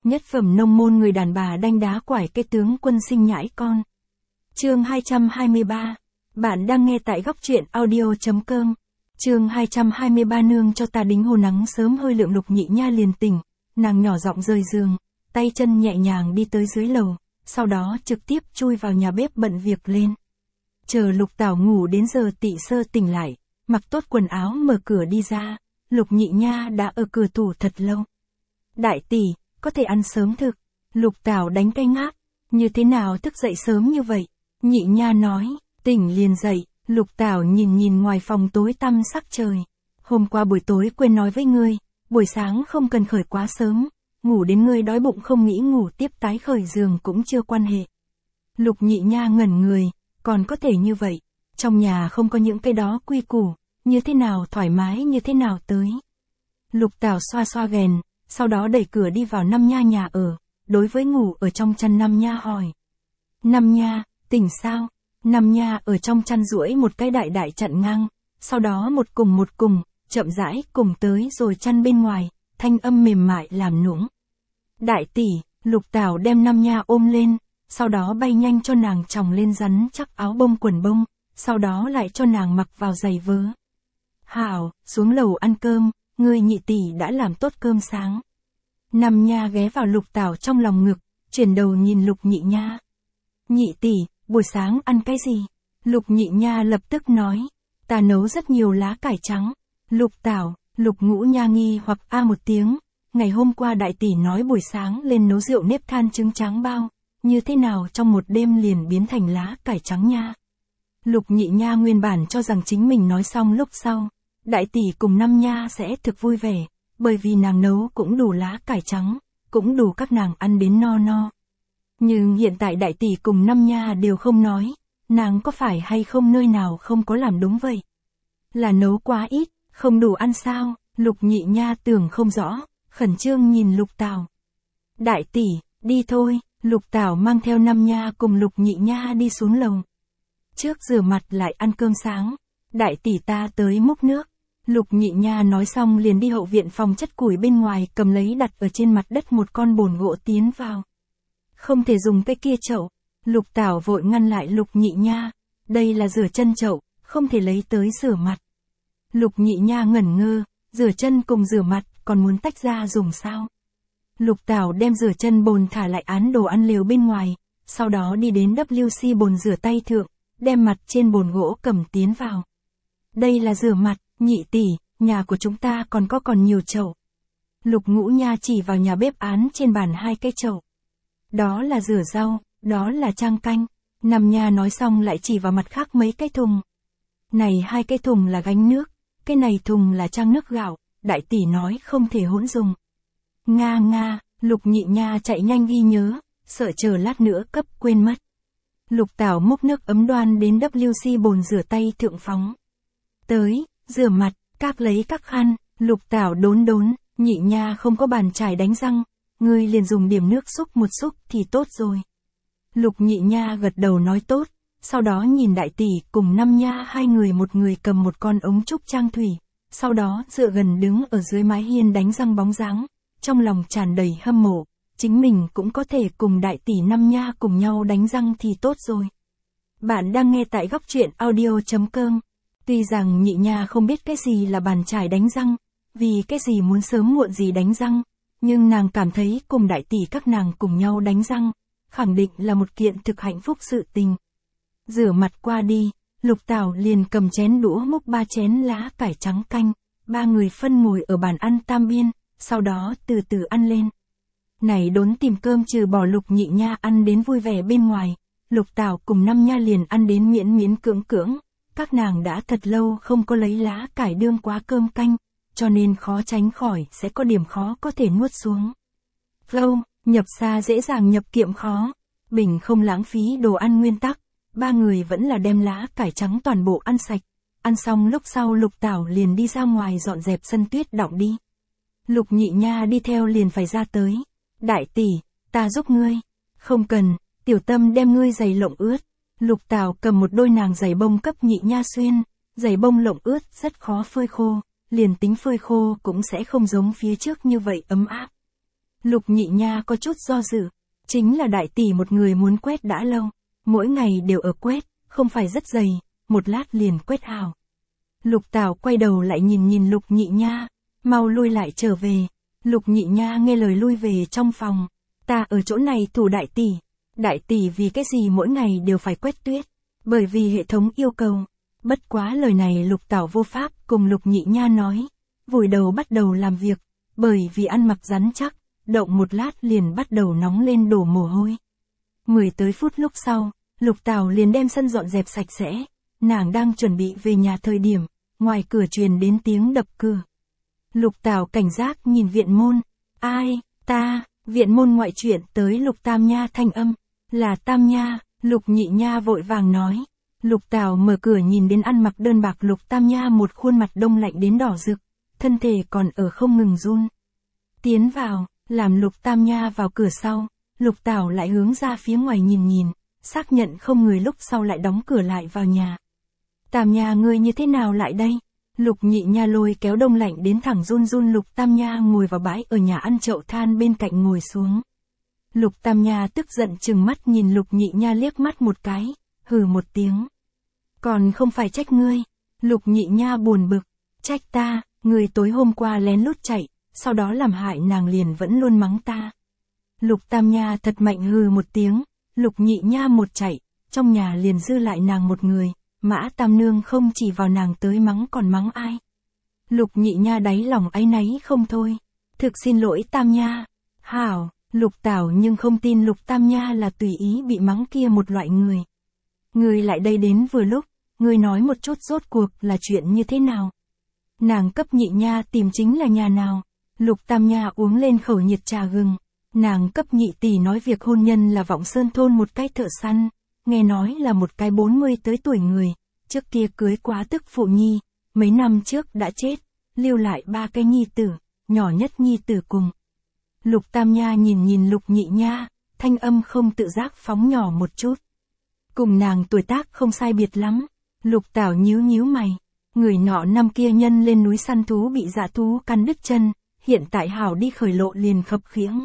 Nhất phẩm nông môn người đàn bà đanh đá quải cái tướng quân sinh nhãi con. Chương 223. Bạn đang nghe tại góc truyện audio.com. Chương 223 nương cho ta đính hồ nắng sớm hơi lượng Lục Nhị Nha liền tỉnh, nàng nhỏ giọng rời giường, tay chân nhẹ nhàng đi tới dưới lầu, sau đó trực tiếp chui vào nhà bếp bận việc lên. Chờ Lục Tảo ngủ đến giờ tị sơ tỉnh lại, mặc tốt quần áo mở cửa đi ra, Lục Nhị Nha đã ở cửa tủ thật lâu. Đại tỷ, có thể ăn sớm thực. Lục Tảo đánh cái ngáp, như thế nào thức dậy sớm như vậy? Nhị Nha nói, tỉnh liền dậy. Lục Tảo nhìn ngoài phòng tối tăm sắc trời. Hôm qua buổi tối quên nói với ngươi, buổi sáng không cần khởi quá sớm, ngủ đến ngươi đói bụng không nghĩ ngủ tiếp tái khởi giường cũng chưa quan hệ. Lục Nhị Nha ngẩn người, còn có thể như vậy, trong nhà không có những cái đó quy củ, như thế nào thoải mái như thế nào tới. Lục Tảo xoa xoa ghèn, sau đó đẩy cửa đi vào Năm Nha nhà ở, đối với ngủ ở trong chăn Năm Nha hỏi. Năm Nha, tỉnh sao? Năm Nha ở trong chăn duỗi một cái đại chặn ngang, sau đó một cùng, chậm rãi cùng tới rồi chăn bên ngoài, thanh âm mềm mại làm nũng. Đại tỷ, Lục Tảo đem Năm Nha ôm lên, sau đó bay nhanh cho nàng chồng lên rắn chắc áo bông quần bông, sau đó lại cho nàng mặc vào giày vớ. Hảo, xuống lầu ăn cơm, ngươi nhị tỷ đã làm tốt cơm sáng. Năm Nha ghé vào Lục Tảo trong lòng ngực, chuyển đầu nhìn Lục Nhị Nha. Nhị tỷ, buổi sáng ăn cái gì? Lục Nhị Nha lập tức nói, ta nấu rất nhiều lá cải trắng. Lục Tảo, Lục Ngũ Nha nghi hoặc a một tiếng, ngày hôm qua đại tỷ nói buổi sáng lên nấu rượu nếp than trứng tráng bao, như thế nào trong một đêm liền biến thành lá cải trắng nha. Lục Nhị Nha nguyên bản cho rằng chính mình nói xong lúc sau, đại tỷ cùng Năm Nha sẽ thực vui vẻ, bởi vì nàng nấu cũng đủ lá cải trắng, cũng đủ các nàng ăn đến no no. Nhưng hiện tại đại tỷ cùng Năm Nha đều không nói, nàng có phải hay không nơi nào không có làm đúng vậy? Là nấu quá ít, không đủ ăn sao? Lục Nhị Nha tưởng không rõ, khẩn trương nhìn Lục Tảo. Đại tỷ, đi thôi. Lục Tảo mang theo Năm Nha cùng Lục Nhị Nha đi xuống lầu. Trước rửa mặt lại ăn cơm sáng, đại tỷ ta tới múc nước. Lục Nhị Nha nói xong liền đi hậu viện phòng chất củi bên ngoài cầm lấy đặt ở trên mặt đất một con bồn gỗ tiến vào. Không thể dùng cái kia chậu. Lục Tảo vội ngăn lại Lục Nhị Nha, đây là rửa chân chậu, không thể lấy tới rửa mặt. Lục Nhị Nha ngẩn ngơ, rửa chân cùng rửa mặt còn muốn tách ra dùng sao? Lục Tảo đem rửa chân bồn thả lại án đồ ăn lều bên ngoài, sau đó đi đến WC bồn rửa tay thượng, đem mặt trên bồn gỗ cầm tiến vào. Đây là rửa mặt, nhị tỷ, nhà của chúng ta còn nhiều chậu. Lục Ngũ Nha chỉ vào nhà bếp án trên bàn hai cái chậu. Đó là rửa rau, đó là trang canh. Năm Nha nói xong lại chỉ vào mặt khác mấy cái thùng. Này hai cái thùng là gánh nước, cái này thùng là trang nước gạo, đại tỷ nói không thể hỗn dùng. Nga, Lục Nhị Nha chạy nhanh ghi nhớ, sợ chờ lát nữa cấp quên mất. Lục Tảo múc nước ấm đoan đến WC bồn rửa tay thượng phóng. Tới, rửa mặt, các lấy các khăn, Lục Tảo đốn, Nhị Nha không có bàn chải đánh răng, ngươi liền dùng điểm nước xúc một xúc thì tốt rồi. Lục Nhị Nha gật đầu nói tốt, sau đó nhìn đại tỷ cùng Năm Nha hai người một người cầm một con ống trúc trang thủy, sau đó dựa gần đứng ở dưới mái hiên đánh răng bóng dáng, trong lòng tràn đầy hâm mộ, chính mình cũng có thể cùng đại tỷ Năm Nha cùng nhau đánh răng thì tốt rồi. Bạn đang nghe tại góc truyện audio.com. Tuy rằng Nhị Nha không biết cái gì là bàn chải đánh răng, vì cái gì muốn sớm muộn gì đánh răng, nhưng nàng cảm thấy cùng đại tỷ các nàng cùng nhau đánh răng, khẳng định là một kiện thực hạnh phúc sự tình. Rửa mặt qua đi, Lục Tảo liền cầm chén đũa múc 3 chén lá cải trắng canh, 3 người phân ngồi ở bàn ăn tam biên, sau đó từ từ ăn lên. Này đốn tìm cơm trừ bỏ Lục Nhị Nha ăn đến vui vẻ bên ngoài, Lục Tảo cùng Năm Nha liền ăn đến miễn cưỡng, các nàng đã thật lâu không có lấy lá cải đương quá cơm canh, cho nên khó tránh khỏi sẽ có điểm khó có thể nuốt xuống. Câu, nhập xa dễ dàng nhập kiệm khó, bình không lãng phí đồ ăn nguyên tắc, 3 người vẫn là đem lá cải trắng toàn bộ ăn sạch, ăn xong lúc sau Lục Tảo liền đi ra ngoài dọn dẹp sân tuyết đọng đi. Lục Nhị Nha đi theo liền phải ra tới. Đại tỷ, ta giúp ngươi. Không cần, tiểu tâm đem ngươi giày lộng ướt. Lục Tảo cầm một đôi nàng giày bông cấp Nhị Nha xuyên, giày bông lộng ướt rất khó phơi khô, liền tính phơi khô cũng sẽ không giống phía trước như vậy ấm áp. Lục Nhị Nha có chút do dự. Chính là đại tỷ một người muốn quét đã lâu. Mỗi ngày đều ở quét, không phải rất dày, một lát liền quét hào. Lục Tảo quay đầu lại nhìn Lục Nhị Nha. Mau lui lại trở về. Lục Nhị Nha nghe lời lui về trong phòng. Ta ở chỗ này thủ đại tỷ. Đại tỷ vì cái gì mỗi ngày đều phải quét tuyết? Bởi vì hệ thống yêu cầu. Bất quá lời này Lục Tảo vô pháp cùng Lục Nhị Nha nói. Vùi đầu bắt đầu làm việc. Bởi vì ăn mặc rắn chắc, động một lát liền bắt đầu nóng lên đổ mồ hôi. 10 tới phút lúc sau, Lục Tảo liền đem sân dọn dẹp sạch sẽ. Nàng đang chuẩn bị về nhà thời điểm, ngoài cửa truyền đến tiếng đập cửa. Lục Tảo cảnh giác nhìn viện môn. Ai, ta, viện môn ngoại chuyện tới Lục Tam Nha thanh âm. Là Tam Nha, Lục Nhị Nha vội vàng nói. Lục Tảo mở cửa nhìn đến ăn mặc đơn bạc Lục Tam Nha một khuôn mặt đông lạnh đến đỏ rực, thân thể còn ở không ngừng run. Tiến vào, làm Lục Tam Nha vào cửa sau, Lục Tảo lại hướng ra phía ngoài nhìn, xác nhận không người lúc sau lại đóng cửa lại vào nhà. Tam Nha ngươi như thế nào lại đây? Lục Nhị Nha lôi kéo đông lạnh đến thẳng run Lục Tam Nha ngồi vào bãi ở nhà ăn chậu than bên cạnh ngồi xuống. Lục Tam Nha tức giận trừng mắt nhìn Lục Nhị Nha liếc mắt một cái, hừ một tiếng. Còn không phải trách ngươi. Lục Nhị Nha buồn bực. Trách ta, ngươi tối hôm qua lén lút chạy, sau đó làm hại nàng liền vẫn luôn mắng ta. Lục Tam Nha thật mạnh hừ một tiếng, Lục Nhị Nha một chạy, trong nhà liền dư lại nàng một người, Mã Tam Nương không chỉ vào nàng tới mắng còn mắng ai. Lục Nhị Nha đáy lòng áy náy không thôi. Thực xin lỗi Tam Nha. Hảo, Lục Tảo nhưng không tin Lục Tam Nha là tùy ý bị mắng kia một loại người. Ngươi lại đây đến vừa lúc, ngươi nói một chút rốt cuộc là chuyện như thế nào. Nàng cấp Nhị Nha tìm chính là nhà nào. Lục Tam Nha uống lên khẩu nhiệt trà gừng. Nàng cấp Nhị tỷ nói việc hôn nhân là Vọng Sơn thôn một cái thợ săn, nghe nói là một cái 40 tới tuổi người, trước kia cưới quá tức phụ nhi, mấy năm trước đã chết, lưu lại 3 cái nhi tử, nhỏ nhất nhi tử cùng. Lục Tam Nha nhìn Lục Nhị Nha, thanh âm không tự giác phóng nhỏ một chút. Cùng nàng tuổi tác không sai biệt lắm. Lục Tảo nhíu mày. Người nọ năm kia nhân lên núi săn thú bị dã thú cắn đứt chân, hiện tại hảo đi khởi lộ liền khập khiễng.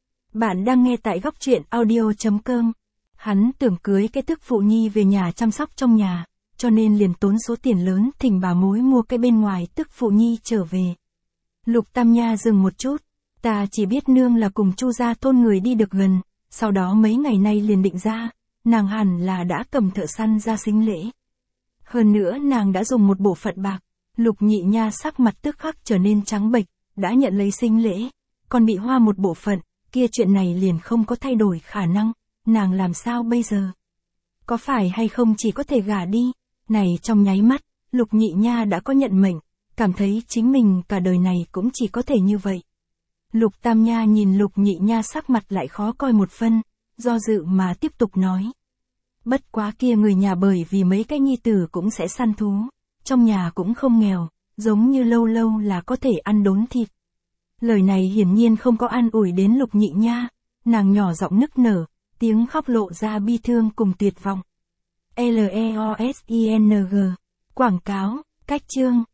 Bạn đang nghe tại góc truyện audio.com. Hắn tưởng cưới cái tức phụ nhi về nhà chăm sóc trong nhà, cho nên liền tốn số tiền lớn thỉnh bà mối mua cái bên ngoài tức phụ nhi trở về. Lục Tam Nha dừng một chút. Ta chỉ biết nương là cùng Chu gia thôn người đi được gần, sau đó mấy ngày nay liền định ra, nàng hẳn là đã cầm thợ săn ra sính lễ. Hơn nữa nàng đã dùng một bộ phận bạc. Lục Nhị Nha sắc mặt tức khắc trở nên trắng bệch, đã nhận lấy sính lễ, còn bị hoa một bộ phận, kia chuyện này liền không có thay đổi khả năng, nàng làm sao bây giờ? Có phải hay không chỉ có thể gả đi? Này trong nháy mắt, Lục Nhị Nha đã có nhận mệnh, cảm thấy chính mình cả đời này cũng chỉ có thể như vậy. Lục Tam Nha nhìn Lục Nhị Nha sắc mặt lại khó coi một phân, do dự mà tiếp tục nói. Bất quá kia người nhà bởi vì mấy cái nhi tử cũng sẽ săn thú, trong nhà cũng không nghèo, giống như lâu lâu là có thể ăn đốn thịt. Lời này hiển nhiên không có an ủi đến Lục Nhị Nha, nàng nhỏ giọng nức nở, tiếng khóc lộ ra bi thương cùng tuyệt vọng. LEOSING. Quảng cáo, cách chương.